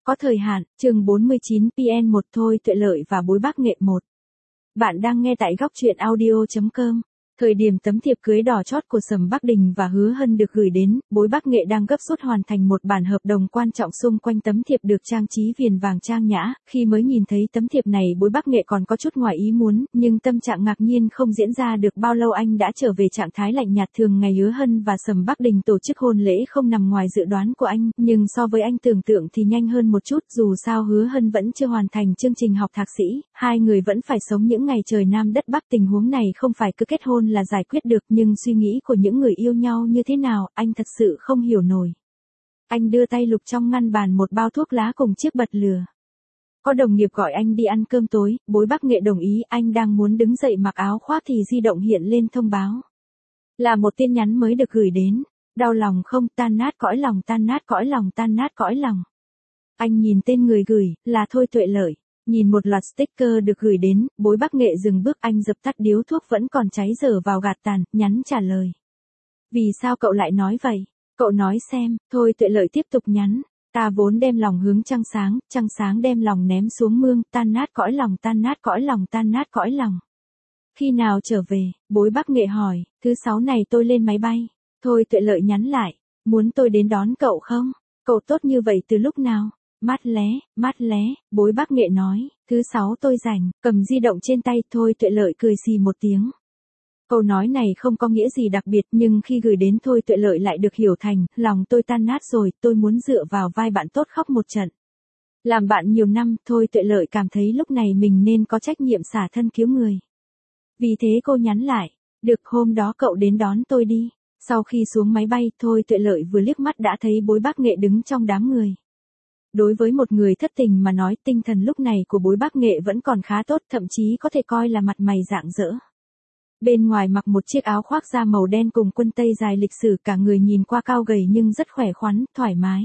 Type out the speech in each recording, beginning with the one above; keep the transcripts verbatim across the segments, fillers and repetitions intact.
Có thời hạn, chương bốn mươi chín P N một Thôi Tuệ Lợi và Bối Bác Nghệ một. Bạn đang nghe tại góc truyện audio chấm com. Thời điểm tấm thiệp cưới đỏ chót của Sầm Bắc Đình và Hứa Hân được gửi đến, Bối Bác Nghệ đang gấp rút hoàn thành một bản hợp đồng quan trọng xung quanh tấm thiệp được trang trí viền vàng trang nhã. Khi mới nhìn thấy tấm thiệp này, Bối Bác Nghệ còn có chút ngoài ý muốn, nhưng tâm trạng ngạc nhiên không diễn ra được bao lâu anh đã trở về trạng thái lạnh nhạt thường ngày. Hứa Hân và Sầm Bắc Đình tổ chức hôn lễ không nằm ngoài dự đoán của anh, nhưng so với anh tưởng tượng thì nhanh hơn một chút. Dù sao Hứa Hân vẫn chưa hoàn thành chương trình học thạc sĩ, hai người vẫn phải sống những ngày trời Nam đất Bắc. Tình huống này không phải cứ kết hôn là giải quyết được, nhưng suy nghĩ của những người yêu nhau như thế nào, anh thật sự không hiểu nổi. Anh đưa tay lục trong ngăn bàn một bao thuốc lá cùng chiếc bật lửa. Có đồng nghiệp gọi anh đi ăn cơm tối, Bối Bác Nghệ đồng ý. Anh đang muốn đứng dậy mặc áo khoác thì di động hiện lên thông báo. Là một tin nhắn mới được gửi đến. Đau lòng không? Tan nát cõi lòng, tan nát cõi lòng, tan nát cõi lòng. Anh nhìn tên người gửi, là Thôi Tuệ Lợi. Nhìn một loạt sticker được gửi đến, Bối Bác Nghệ dừng bước. Anh dập tắt điếu thuốc vẫn còn cháy dở vào gạt tàn, nhắn trả lời. Vì sao cậu lại nói vậy? Cậu nói xem. Thôi Tuệ Lợi tiếp tục nhắn. Ta vốn đem lòng hướng trăng sáng, trăng sáng đem lòng ném xuống mương, tan nát cõi lòng, tan nát cõi lòng, tan nát cõi lòng. Khi nào trở về? Bối Bác Nghệ hỏi. Thứ sáu này tôi lên máy bay. Thôi Tuệ Lợi nhắn lại. Muốn tôi đến đón cậu không? Cậu tốt như vậy từ lúc nào? Mát lé, mát lé, Bối Bác Nghệ nói. Thứ sáu tôi rảnh. Cầm di động trên tay. Thôi Tuệ Lợi cười xì một tiếng. Câu nói này không có nghĩa gì đặc biệt, nhưng khi gửi đến Thôi Tuệ Lợi lại được hiểu thành, lòng tôi tan nát rồi, tôi muốn dựa vào vai bạn tốt khóc một trận. Làm bạn nhiều năm, Thôi Tuệ Lợi cảm thấy lúc này mình nên có trách nhiệm xả thân cứu người. Vì thế cô nhắn lại. Được, hôm đó cậu đến đón tôi đi. Sau khi xuống máy bay, Thôi Tuệ Lợi vừa liếc mắt đã thấy Bối Bác Nghệ đứng trong đám người. Đối với một người thất tình mà nói, tinh thần lúc này của Bối Bác Nghệ vẫn còn khá tốt, thậm chí có thể coi là mặt mày rạng rỡ. Bên ngoài mặc một chiếc áo khoác da màu đen cùng quân tây dài lịch sử, cả người nhìn qua cao gầy nhưng rất khỏe khoắn, thoải mái.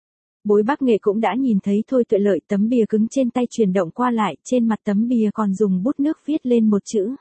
Bối Bác Nghệ cũng đã nhìn thấy Thôi Tuệ Lợi, tấm bìa cứng trên tay chuyển động qua lại, trên mặt tấm bìa còn dùng bút nước viết lên một chữ.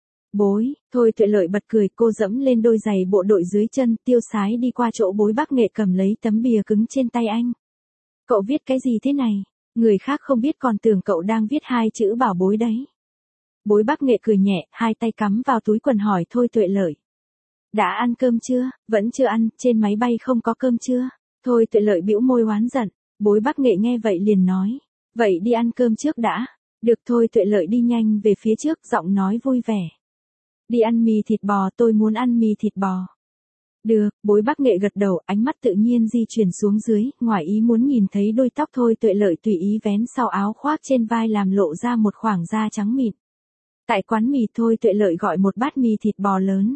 Bối. Thôi Tuệ Lợi bật cười, cô dẫm lên đôi giày bộ đội dưới chân, tiêu sái đi qua chỗ Bối Bác Nghệ cầm lấy tấm bìa cứng trên tay anh. Cậu viết cái gì thế này? Người khác không biết còn tưởng cậu đang viết hai chữ bảo bối đấy. Bối Bác Nghệ cười nhẹ, hai tay cắm vào túi quần hỏi Thôi Tuệ Lợi. Đã ăn cơm chưa? Vẫn chưa ăn, trên máy bay không có cơm chưa? Thôi Tuệ Lợi bĩu môi oán giận. Bối Bác Nghệ nghe vậy liền nói. Vậy đi ăn cơm trước đã. Được. Thôi Tuệ Lợi đi nhanh về phía trước, giọng nói vui vẻ. Đi ăn mì thịt bò, tôi muốn ăn mì thịt bò. Được, Bối Bác Nghệ gật đầu, ánh mắt tự nhiên di chuyển xuống dưới, ngoài ý muốn nhìn thấy đôi tóc Thôi Tuệ Lợi tùy ý vén sau áo khoác trên vai làm lộ ra một khoảng da trắng mịn. Tại quán mì, Thôi Tuệ Lợi gọi một bát mì thịt bò lớn.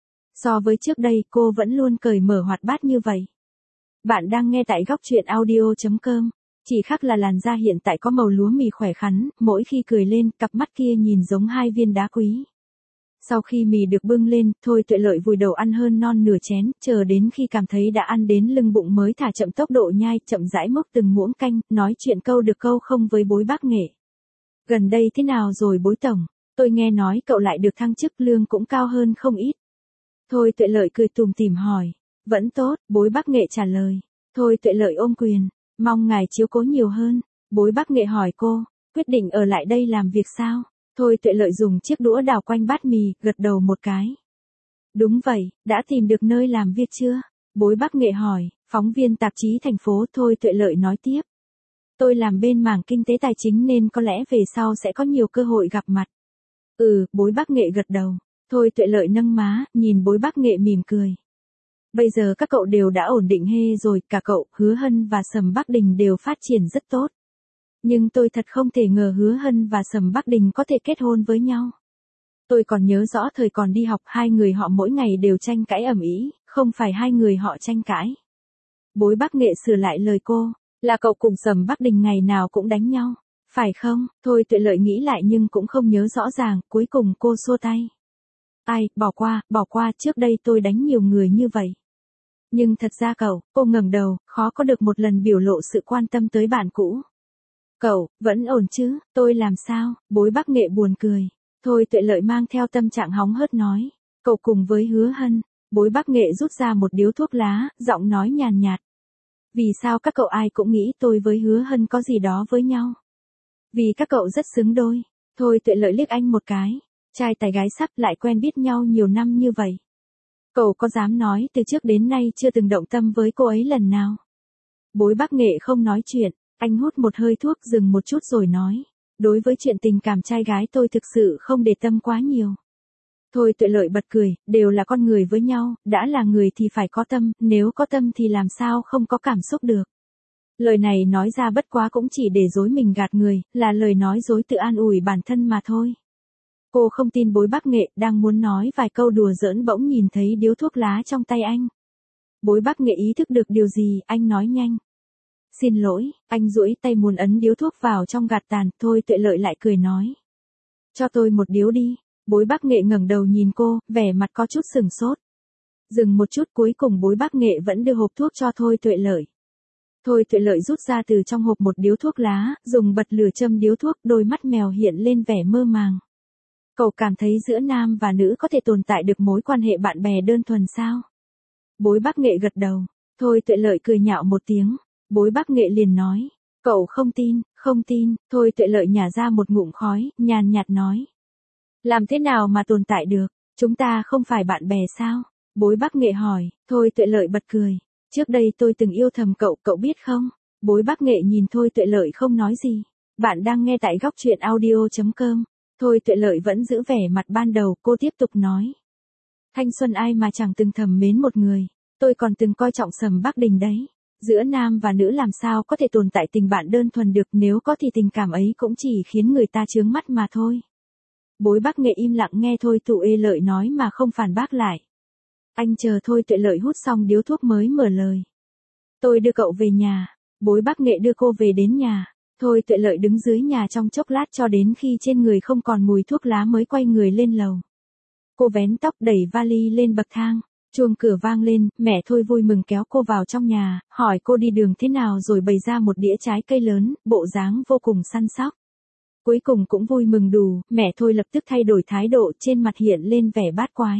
So với trước đây, cô vẫn luôn cởi mở hoạt bát như vậy. Bạn đang nghe tại góc truyện audio chấm com. Chỉ khác là làn da hiện tại có màu lúa mì khỏe khoắn, mỗi khi cười lên, cặp mắt kia nhìn giống hai viên đá quý. Sau khi mì được bưng lên, Thôi Tuệ Lợi vùi đầu ăn hơn non nửa chén, chờ đến khi cảm thấy đã ăn đến lưng bụng mới thả chậm tốc độ nhai, chậm rãi múc từng muỗng canh, nói chuyện câu được câu không với Bối Bác Nghệ. Gần đây thế nào rồi Bối Tổng? Tôi nghe nói cậu lại được thăng chức, lương cũng cao hơn không ít. Thôi Tuệ Lợi cười tủm tỉm hỏi. Vẫn tốt, Bối Bác Nghệ trả lời. Thôi Tuệ Lợi ôm quyền. Mong ngài chiếu cố nhiều hơn. Bối Bác Nghệ hỏi cô. Quyết định ở lại đây làm việc sao? Thôi Tuệ Lợi dùng chiếc đũa đào quanh bát mì, gật đầu một cái. Đúng vậy, đã tìm được nơi làm việc chưa? Bối Bác Nghệ hỏi. Phóng viên tạp chí thành phố. Thôi Tuệ Lợi nói tiếp. Tôi làm bên mảng kinh tế tài chính nên có lẽ về sau sẽ có nhiều cơ hội gặp mặt. Ừ, Bối Bác Nghệ gật đầu. Thôi Tuệ Lợi nâng má, nhìn Bối Bác Nghệ mỉm cười. Bây giờ các cậu đều đã ổn định hê rồi, cả cậu, Hứa Hân và Sầm Bắc Đình đều phát triển rất tốt. Nhưng tôi thật không thể ngờ Hứa Hân và Sầm Bắc Đình có thể kết hôn với nhau. Tôi còn nhớ rõ thời còn đi học, hai người họ mỗi ngày đều tranh cãi ầm ĩ, không phải hai người họ tranh cãi. Bối Bác Nghệ sửa lại lời cô, là cậu cùng Sầm Bắc Đình ngày nào cũng đánh nhau. Phải không? Thôi Tuệ Lợi nghĩ lại nhưng cũng không nhớ rõ ràng, cuối cùng cô xua tay. Ai, bỏ qua, bỏ qua, trước đây tôi đánh nhiều người như vậy. Nhưng thật ra cậu, cô ngẩng đầu, khó có được một lần biểu lộ sự quan tâm tới bạn cũ. Cậu, vẫn ổn chứ, tôi làm sao? Bối Bác Nghệ buồn cười. Thôi Tuệ Lợi mang theo tâm trạng hóng hớt nói. Cậu cùng với Hứa Hân. Bối Bác Nghệ rút ra một điếu thuốc lá, giọng nói nhàn nhạt. Vì sao các cậu ai cũng nghĩ tôi với Hứa Hân có gì đó với nhau? Vì các cậu rất xứng đôi. Thôi Tuệ Lợi liếc anh một cái. Trai tài gái sắc lại quen biết nhau nhiều năm như vậy. Cậu có dám nói từ trước đến nay chưa từng động tâm với cô ấy lần nào? Bối Bác Nghệ không nói chuyện, anh hút một hơi thuốc dừng một chút rồi nói. Đối với chuyện tình cảm trai gái tôi thực sự không để tâm quá nhiều. Thôi Tuệ Lợi bật cười, đều là con người với nhau, đã là người thì phải có tâm, nếu có tâm thì làm sao không có cảm xúc được. Lời này nói ra bất quá cũng chỉ để dối mình gạt người, là lời nói dối tự an ủi bản thân mà thôi. Cô không tin Bối Bác Nghệ, đang muốn nói vài câu đùa giỡn bỗng nhìn thấy điếu thuốc lá trong tay anh. Bối Bác Nghệ ý thức được điều gì, anh nói nhanh. Xin lỗi, anh duỗi tay muốn ấn điếu thuốc vào trong gạt tàn, Thôi Tuệ Lợi lại cười nói. Cho tôi một điếu đi. Bối Bác Nghệ ngẩng đầu nhìn cô, vẻ mặt có chút sừng sốt. Dừng một chút cuối cùng Bối Bác Nghệ vẫn đưa hộp thuốc cho Thôi Tuệ Lợi. Thôi Tuệ Lợi rút ra từ trong hộp một điếu thuốc lá, dùng bật lửa châm điếu thuốc, đôi mắt mèo hiện lên vẻ mơ màng. Cậu cảm thấy giữa nam và nữ có thể tồn tại được mối quan hệ bạn bè đơn thuần sao? Bối Bác Nghệ gật đầu. Thôi Tuệ Lợi cười nhạo một tiếng. Bối Bác Nghệ liền nói. Cậu không tin, không tin. Thôi Tuệ Lợi nhả ra một ngụm khói, nhàn nhạt nói. Làm thế nào mà tồn tại được? Chúng ta không phải bạn bè sao? Bối Bác Nghệ hỏi. Thôi Tuệ Lợi bật cười. Trước đây tôi từng yêu thầm cậu, cậu biết không? Bối Bác Nghệ nhìn Thôi Tuệ Lợi không nói gì. Bạn đang nghe tại góc truyện audio chấm com. Thôi Tuệ Lợi vẫn giữ vẻ mặt ban đầu, cô tiếp tục nói. Thanh xuân ai mà chẳng từng thầm mến một người. Tôi còn từng coi trọng Sầm Bắc Đình đấy. Giữa nam và nữ làm sao có thể tồn tại tình bạn đơn thuần được, nếu có thì tình cảm ấy cũng chỉ khiến người ta chướng mắt mà thôi. Bối Bác Nghệ im lặng nghe Thôi Tuệ Lợi nói mà không phản bác lại. Anh chờ Thôi Tuệ Lợi hút xong điếu thuốc mới mở lời. Tôi đưa cậu về nhà. Bối Bác Nghệ đưa cô về đến nhà. Thôi Tuệ Lợi đứng dưới nhà trong chốc lát cho đến khi trên người không còn mùi thuốc lá mới quay người lên lầu. Cô vén tóc đẩy vali lên bậc thang. Chuông cửa vang lên, mẹ Thôi vui mừng kéo cô vào trong nhà, hỏi cô đi đường thế nào rồi bày ra một đĩa trái cây lớn, bộ dáng vô cùng săn sóc. Cuối cùng cũng vui mừng đủ, mẹ Thôi lập tức thay đổi thái độ, trên mặt hiện lên vẻ bát quái.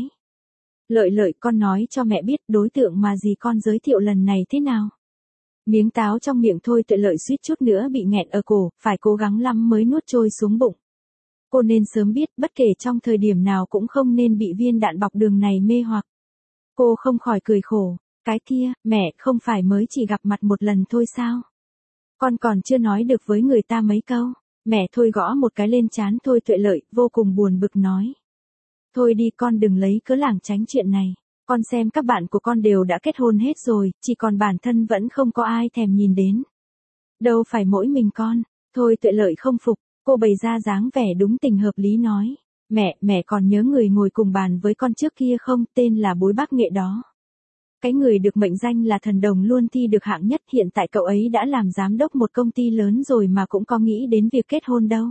Lợi Lợi, con nói cho mẹ biết đối tượng mà dì con giới thiệu lần này thế nào. Miếng táo trong miệng Thôi Tuệ Lợi suýt chút nữa bị nghẹn ở cổ, phải cố gắng lắm mới nuốt trôi xuống bụng. Cô nên sớm biết, bất kể trong thời điểm nào cũng không nên bị viên đạn bọc đường này mê hoặc. Cô không khỏi cười khổ. Cái kia, mẹ, không phải mới chỉ gặp mặt một lần thôi sao? Con còn chưa nói được với người ta mấy câu. Mẹ Thôi gõ một cái lên trán Thôi Tuệ Lợi, vô cùng buồn bực nói. Thôi đi, con đừng lấy cớ lảng tránh chuyện này. Con xem các bạn của con đều đã kết hôn hết rồi, chỉ còn bản thân vẫn không có ai thèm nhìn đến. Đâu phải mỗi mình con. Thôi Tuệ Lợi không phục, cô bày ra dáng vẻ đúng tình hợp lý nói. Mẹ, mẹ còn nhớ người ngồi cùng bàn với con trước kia không, tên là Bối Bác Nghệ đó. Cái người được mệnh danh là thần đồng luôn thi được hạng nhất, hiện tại cậu ấy đã làm giám đốc một công ty lớn rồi mà cũng có nghĩ đến việc kết hôn đâu.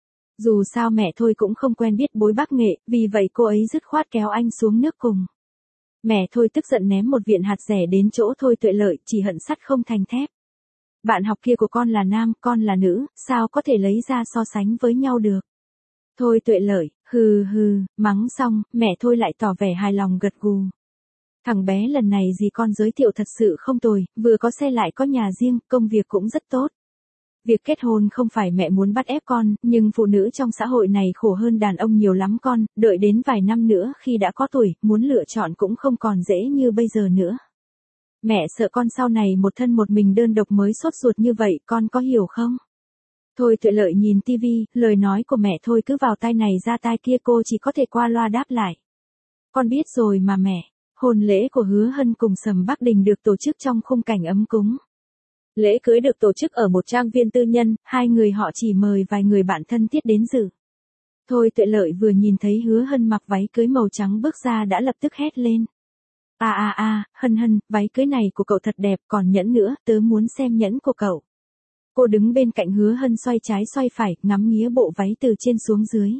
Dù sao mẹ Thôi cũng không quen biết Bối Bác Nghệ, vì vậy cô ấy dứt khoát kéo anh xuống nước cùng. Mẹ Thôi tức giận ném một viện hạt rẻ đến chỗ Thôi Tuệ Lợi, chỉ hận sắt không thành thép. Bạn học kia của con là nam, con là nữ, sao có thể lấy ra so sánh với nhau được. Thôi Tuệ Lợi, hừ hừ, mắng xong, mẹ Thôi lại tỏ vẻ hài lòng gật gù. Thằng bé lần này dì con giới thiệu thật sự không tồi, vừa có xe lại có nhà riêng, công việc cũng rất tốt. Việc kết hôn không phải mẹ muốn bắt ép con, nhưng phụ nữ trong xã hội này khổ hơn đàn ông nhiều lắm con, đợi đến vài năm nữa khi đã có tuổi, muốn lựa chọn cũng không còn dễ như bây giờ nữa. Mẹ sợ con sau này một thân một mình đơn độc mới sốt ruột như vậy, con có hiểu không? Thôi Tuệ Lợi nhìn tivi, lời nói của mẹ Thôi cứ vào tai này ra tai kia, cô chỉ có thể qua loa đáp lại. Con biết rồi mà mẹ. Hôn lễ của Hứa Hân cùng Sầm Bắc Đình được tổ chức trong khung cảnh ấm cúng. Lễ cưới được tổ chức ở một trang viên tư nhân, hai người họ chỉ mời vài người bạn thân thiết đến dự. Thôi Tuệ Lợi vừa nhìn thấy Hứa Hân mặc váy cưới màu trắng bước ra đã lập tức hét lên. À à à, Hân Hân, váy cưới này của cậu thật đẹp, còn nhẫn nữa, tớ muốn xem nhẫn của cậu. Cô đứng bên cạnh Hứa Hân xoay trái xoay phải, ngắm nghía bộ váy từ trên xuống dưới.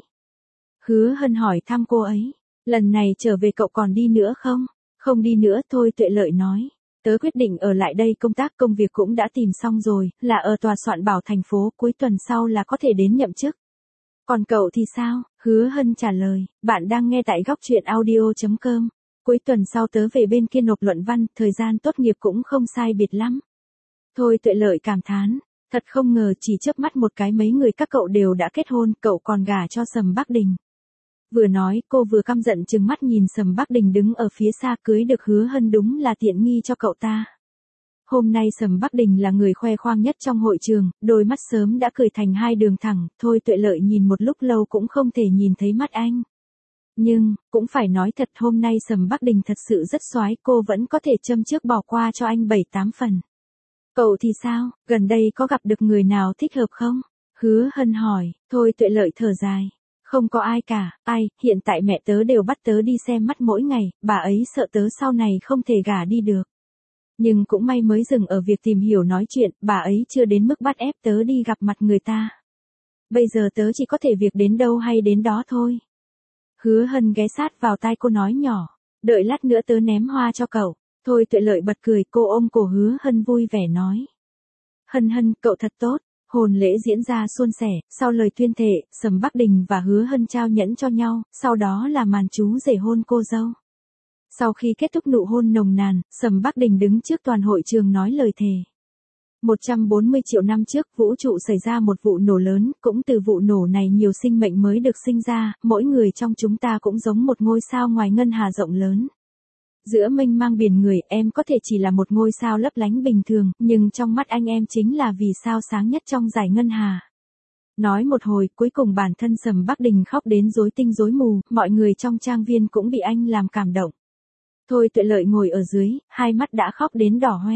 Hứa Hân hỏi thăm cô ấy, lần này trở về cậu còn đi nữa không? Không đi nữa. Thôi Tuệ Lợi nói. Tớ quyết định ở lại đây công tác, công việc cũng đã tìm xong rồi, là ở tòa soạn bảo thành phố, cuối tuần sau là có thể đến nhậm chức. Còn cậu thì sao? Hứa Hân trả lời, bạn đang nghe tại góc truyện audio chấm com. Cuối tuần sau tớ về bên kia nộp luận văn, thời gian tốt nghiệp cũng không sai biệt lắm. Thôi Tuệ Lợi cảm thán, thật không ngờ chỉ chớp mắt một cái mấy người các cậu đều đã kết hôn, cậu còn gả cho Sầm Bắc Đình. Vừa nói, cô vừa căm giận trừng mắt nhìn Sầm Bắc Đình đứng ở phía xa, cưới được Hứa Hân đúng là tiện nghi cho cậu ta. Hôm nay Sầm Bắc Đình là người khoe khoang nhất trong hội trường, đôi mắt sớm đã cười thành hai đường thẳng, Thôi Tuệ Lợi nhìn một lúc lâu cũng không thể nhìn thấy mắt anh. Nhưng, cũng phải nói thật, hôm nay Sầm Bắc Đình thật sự rất soái, cô vẫn có thể châm chước bỏ qua cho anh bảy tám phần. Cậu thì sao, gần đây có gặp được người nào thích hợp không? Hứa Hân hỏi. Thôi Tuệ Lợi thở dài. Không có ai cả, ai, hiện tại mẹ tớ đều bắt tớ đi xem mắt mỗi ngày, bà ấy sợ tớ sau này không thể gả đi được. Nhưng cũng may mới dừng ở việc tìm hiểu nói chuyện, bà ấy chưa đến mức bắt ép tớ đi gặp mặt người ta. Bây giờ tớ chỉ có thể việc đến đâu hay đến đó thôi. Hứa Hân ghé sát vào tai cô nói nhỏ, đợi lát nữa tớ ném hoa cho cậu. Thôi Tuệ Lợi bật cười, cô ôm cổ Hứa Hân vui vẻ nói. Hân Hân, cậu thật tốt. Hôn lễ diễn ra suôn sẻ, sau lời tuyên thệ, Sầm Bắc Đình và Hứa Hân trao nhẫn cho nhau, sau đó là màn chú rể hôn cô dâu. Sau khi kết thúc nụ hôn nồng nàn, Sầm Bắc Đình đứng trước toàn hội trường nói lời thề. một trăm bốn mươi triệu năm trước, vũ trụ xảy ra một vụ nổ lớn, cũng từ vụ nổ này nhiều sinh mệnh mới được sinh ra, mỗi người trong chúng ta cũng giống một ngôi sao ngoài ngân hà rộng lớn. Giữa mênh mang biển người, em có thể chỉ là một ngôi sao lấp lánh bình thường, nhưng trong mắt anh em chính là vì sao sáng nhất trong dải ngân hà. Nói một hồi, cuối cùng bản thân Sầm Bắc Đình khóc đến rối tinh rối mù, mọi người trong trang viên cũng bị anh làm cảm động. Thôi Tuệ Lợi ngồi ở dưới, hai mắt đã khóc đến đỏ hoe.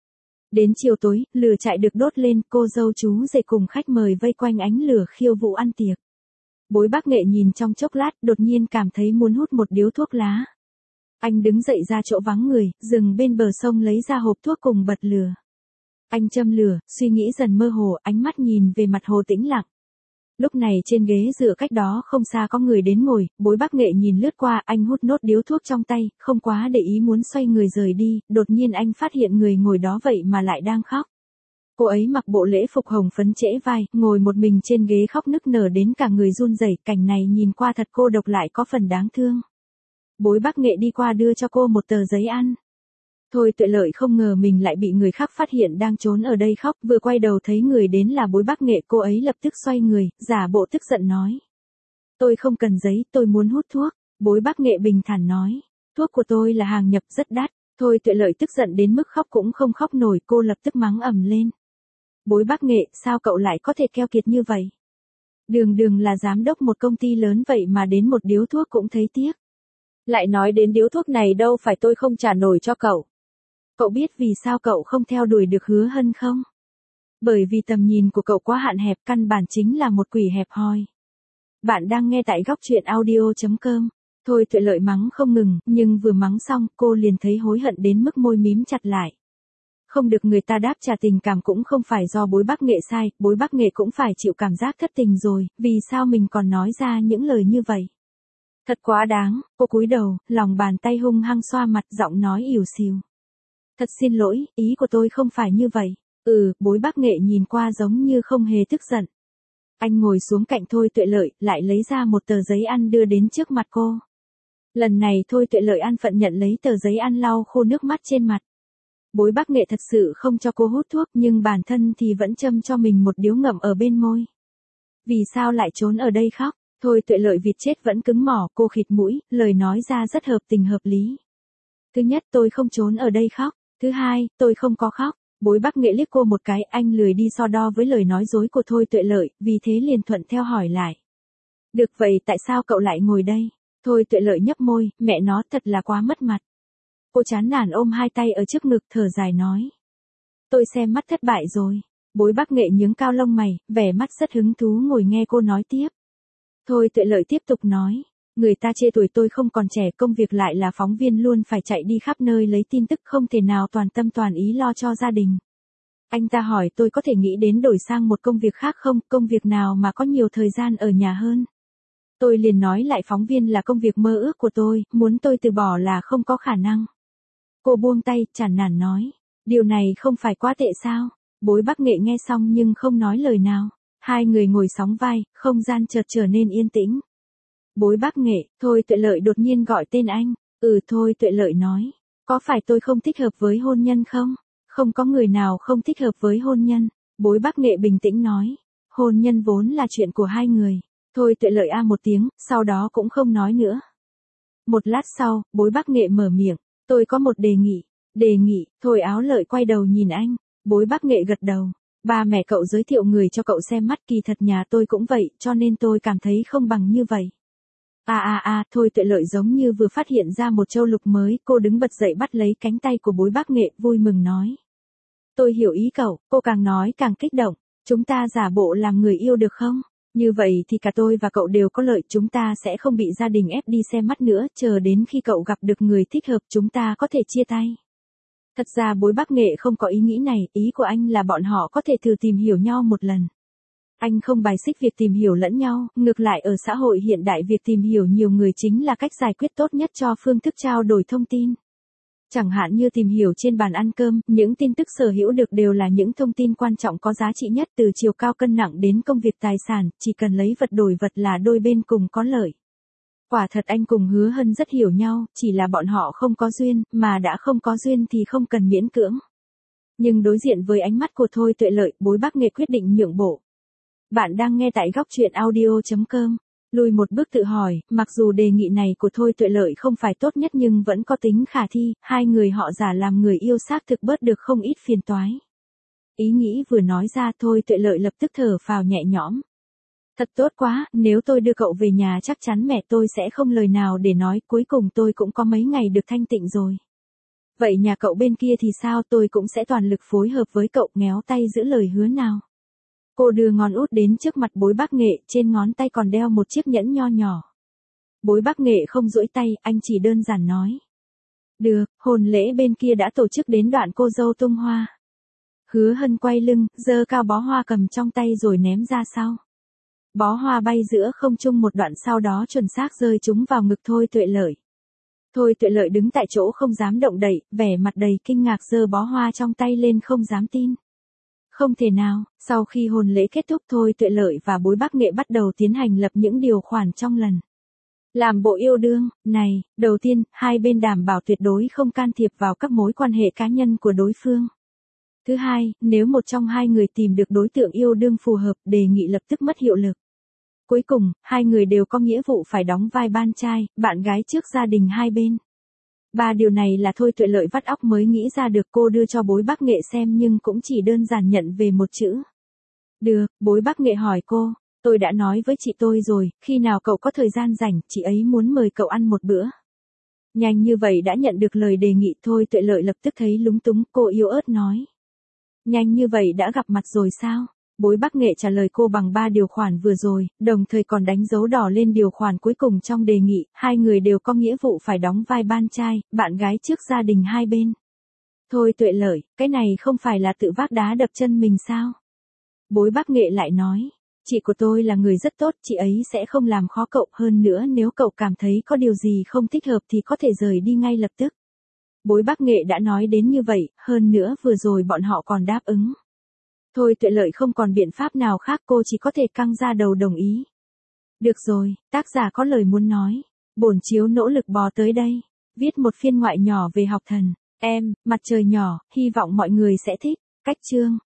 Đến chiều tối, lửa trại được đốt lên, cô dâu chú rể cùng khách mời vây quanh ánh lửa khiêu vũ ăn tiệc. Bối Bác Nghệ nhìn trong chốc lát, đột nhiên cảm thấy muốn hút một điếu thuốc lá. Anh đứng dậy ra chỗ vắng người, dừng bên bờ sông lấy ra hộp thuốc cùng bật lửa. Anh châm lửa, suy nghĩ dần mơ hồ, ánh mắt nhìn về mặt hồ tĩnh lặng. Lúc này trên ghế dựa cách đó không xa có người đến ngồi, Bối Bác Nghệ nhìn lướt qua, anh hút nốt điếu thuốc trong tay, không quá để ý muốn xoay người rời đi, đột nhiên anh phát hiện người ngồi đó vậy mà lại đang khóc. Cô ấy mặc bộ lễ phục hồng phấn trễ vai, ngồi một mình trên ghế khóc nức nở đến cả người run rẩy, cảnh này nhìn qua thật cô độc lại có phần đáng thương. Bối Bác Nghệ đi qua đưa cho cô một tờ giấy ăn. Thôi Tuệ Lợi không ngờ mình lại bị người khác phát hiện đang trốn ở đây khóc, vừa quay đầu thấy người đến là Bối Bác Nghệ, cô ấy lập tức xoay người, giả bộ tức giận nói. Tôi không cần giấy, tôi muốn hút thuốc. Bối Bác Nghệ bình thản nói. Thuốc của tôi là hàng nhập rất đắt. Thôi Tuệ Lợi tức giận đến mức khóc cũng không khóc nổi, cô lập tức mắng ầm lên. Bối Bác Nghệ, sao cậu lại có thể keo kiệt như vậy? Đường đường là giám đốc một công ty lớn vậy mà đến một điếu thuốc cũng thấy tiếc. Lại nói đến điếu thuốc này đâu phải tôi không trả nổi cho cậu. Cậu biết vì sao cậu không theo đuổi được Hứa Hân không? Bởi vì tầm nhìn của cậu quá hạn hẹp, căn bản chính là một quỷ hẹp hòi. Bạn đang nghe tại góc truyện audio chấm com. Thôi Tuệ Lợi mắng không ngừng, nhưng vừa mắng xong, cô liền thấy hối hận đến mức môi mím chặt lại. Không được người ta đáp trả tình cảm cũng không phải do Bối Bác Nghệ sai, Bối Bác Nghệ cũng phải chịu cảm giác thất tình rồi, vì sao mình còn nói ra những lời như vậy? Thật quá đáng, cô cúi đầu, lòng bàn tay hung hăng xoa mặt, giọng nói ỉu xìu. Thật xin lỗi, ý của tôi không phải như vậy. Ừ, Bối Bác Nghệ nhìn qua giống như không hề tức giận. Anh ngồi xuống cạnh Thôi Tuệ Lợi, lại lấy ra một tờ giấy ăn đưa đến trước mặt cô. Lần này Thôi Tuệ Lợi an phận nhận lấy tờ giấy ăn lau khô nước mắt trên mặt. Bối Bác Nghệ thật sự không cho cô hút thuốc, nhưng bản thân thì vẫn châm cho mình một điếu ngậm ở bên môi. Vì sao lại trốn ở đây khóc? Thôi Tuệ Lợi vịt chết vẫn cứng mỏ, cô khịt mũi, lời nói ra rất hợp tình hợp lý. Thứ nhất, tôi không trốn ở đây khóc. Thứ hai, tôi không có khóc. Bối Bác Nghệ liếc cô một cái, anh lười đi so đo với lời nói dối của Thôi Tuệ Lợi, vì thế liền thuận theo hỏi lại. Được vậy tại sao cậu lại ngồi đây? Thôi Tuệ Lợi nhấp môi, mẹ nó thật là quá mất mặt. Cô chán nản ôm hai tay ở trước ngực thở dài nói. Tôi xem mắt thất bại rồi. Bối Bác Nghệ nhướng cao lông mày, vẻ mắt rất hứng thú ngồi nghe cô nói tiếp. Thôi Tuệ Lợi tiếp tục nói. Người ta chê tuổi tôi không còn trẻ, công việc lại là phóng viên luôn phải chạy đi khắp nơi lấy tin tức, không thể nào toàn tâm toàn ý lo cho gia đình. Anh ta hỏi tôi có thể nghĩ đến đổi sang một công việc khác không, công việc nào mà có nhiều thời gian ở nhà hơn. Tôi liền nói lại phóng viên là công việc mơ ước của tôi, muốn tôi từ bỏ là không có khả năng. Cô buông tay, chản nản nói. Điều này không phải quá tệ sao? Bối Bác Nghệ nghe xong nhưng không nói lời nào. Hai người ngồi sóng vai, không gian chợt trở nên yên tĩnh. Bối Bác Nghệ, Thôi Tuệ Lợi đột nhiên gọi tên anh. Ừ, Thôi Tuệ Lợi nói. Có phải tôi không thích hợp với hôn nhân không? Không có người nào không thích hợp với hôn nhân. Bối Bác Nghệ bình tĩnh nói. Hôn nhân vốn là chuyện của hai người. Thôi Tuệ Lợi a một tiếng, sau đó cũng không nói nữa. Một lát sau, Bối Bác Nghệ mở miệng. Tôi có một đề nghị. Đề nghị, Thôi Áo Lợi quay đầu nhìn anh. Bối Bác Nghệ gật đầu. Ba mẹ cậu giới thiệu người cho cậu xem mắt, kỳ thật nhà tôi cũng vậy, cho nên tôi cảm thấy không bằng như vậy. À à à, Thôi Tuệ Lợi giống như vừa phát hiện ra một châu lục mới, cô đứng bật dậy bắt lấy cánh tay của Bối Bác Nghệ, vui mừng nói. Tôi hiểu ý cậu, cô càng nói càng kích động. Chúng ta giả bộ làm người yêu được không? Như vậy thì cả tôi và cậu đều có lợi, chúng ta sẽ không bị gia đình ép đi xem mắt nữa, chờ đến khi cậu gặp được người thích hợp chúng ta có thể chia tay. Thật ra Bối Bác Nghệ không có ý nghĩ này, ý của anh là bọn họ có thể thử tìm hiểu nhau một lần. Anh không bài xích việc tìm hiểu lẫn nhau, ngược lại ở xã hội hiện đại việc tìm hiểu nhiều người chính là cách giải quyết tốt nhất cho phương thức trao đổi thông tin. Chẳng hạn như tìm hiểu trên bàn ăn cơm, những tin tức sở hữu được đều là những thông tin quan trọng có giá trị nhất, từ chiều cao cân nặng đến công việc tài sản, chỉ cần lấy vật đổi vật là đôi bên cùng có lợi. Quả thật anh cùng Hứa Hân rất hiểu nhau, chỉ là bọn họ không có duyên, mà đã không có duyên thì không cần miễn cưỡng. Nhưng đối diện với ánh mắt của Thôi Tuệ Lợi, Bối Bác Nghệ quyết định nhượng bộ. Bạn đang nghe tại góc truyện audio chấm com. Lùi một bước tự hỏi, mặc dù đề nghị này của Thôi Tuệ Lợi không phải tốt nhất nhưng vẫn có tính khả thi, hai người họ giả làm người yêu xác thực bớt được không ít phiền toái. Ý nghĩ vừa nói ra, Thôi Tuệ Lợi lập tức thở phào nhẹ nhõm. Thật tốt quá, nếu tôi đưa cậu về nhà chắc chắn mẹ tôi sẽ không lời nào để nói, cuối cùng tôi cũng có mấy ngày được thanh tịnh rồi. Vậy nhà cậu bên kia thì sao, tôi cũng sẽ toàn lực phối hợp với cậu, ngéo tay giữ lời hứa nào. Cô đưa ngón út đến trước mặt Bối Bác Nghệ, trên ngón tay còn đeo một chiếc nhẫn nho nhỏ. Bối Bác Nghệ không duỗi tay, anh chỉ đơn giản nói. Được, hôn lễ bên kia đã tổ chức đến đoạn cô dâu tung hoa. Hứa Hân quay lưng, giơ cao bó hoa cầm trong tay rồi ném ra sau. Bó hoa bay giữa không trung một đoạn, sau đó chuẩn xác rơi trúng vào ngực Thôi Tuệ Lợi. Thôi Tuệ Lợi đứng tại chỗ không dám động đậy, vẻ mặt đầy kinh ngạc giơ bó hoa trong tay lên không dám tin. Không thể nào, sau khi hôn lễ kết thúc Thôi Tuệ Lợi và Bối Bác Nghệ bắt đầu tiến hành lập những điều khoản trong lần làm bộ yêu đương này. Đầu tiên, hai bên đảm bảo tuyệt đối không can thiệp vào các mối quan hệ cá nhân của đối phương. Thứ hai, nếu một trong hai người tìm được đối tượng yêu đương phù hợp, đề nghị lập tức mất hiệu lực. Cuối cùng, hai người đều có nghĩa vụ phải đóng vai bạn trai, bạn gái trước gia đình hai bên. Ba điều này là Thôi Tuệ Lợi vắt óc mới nghĩ ra được, cô đưa cho Bối Bác Nghệ xem nhưng cũng chỉ đơn giản nhận về một chữ. Được, Bối Bác Nghệ hỏi cô, tôi đã nói với chị tôi rồi, khi nào cậu có thời gian rảnh, chị ấy muốn mời cậu ăn một bữa. Nhanh như vậy đã nhận được lời đề nghị, Thôi Tuệ Lợi lập tức thấy lúng túng, cô yếu ớt nói. Nhanh như vậy đã gặp mặt rồi sao? Bối Bác Nghệ trả lời cô bằng ba điều khoản vừa rồi, đồng thời còn đánh dấu đỏ lên điều khoản cuối cùng trong đề nghị, hai người đều có nghĩa vụ phải đóng vai bạn trai, bạn gái trước gia đình hai bên. Thôi Tuệ Lợi, cái này không phải là tự vác đá đập chân mình sao? Bối Bác Nghệ lại nói, chị của tôi là người rất tốt, chị ấy sẽ không làm khó cậu, hơn nữa nếu cậu cảm thấy có điều gì không thích hợp thì có thể rời đi ngay lập tức. Bối Bác Nghệ đã nói đến như vậy, hơn nữa vừa rồi bọn họ còn đáp ứng. Thôi Tuệ Lợi không còn biện pháp nào khác, cô chỉ có thể căng ra đầu đồng ý. Được rồi, tác giả có lời muốn nói. Bổn chiếu nỗ lực bò tới đây. Viết một phiên ngoại nhỏ về học thần. Em, mặt trời nhỏ, hy vọng mọi người sẽ thích. Cách chương.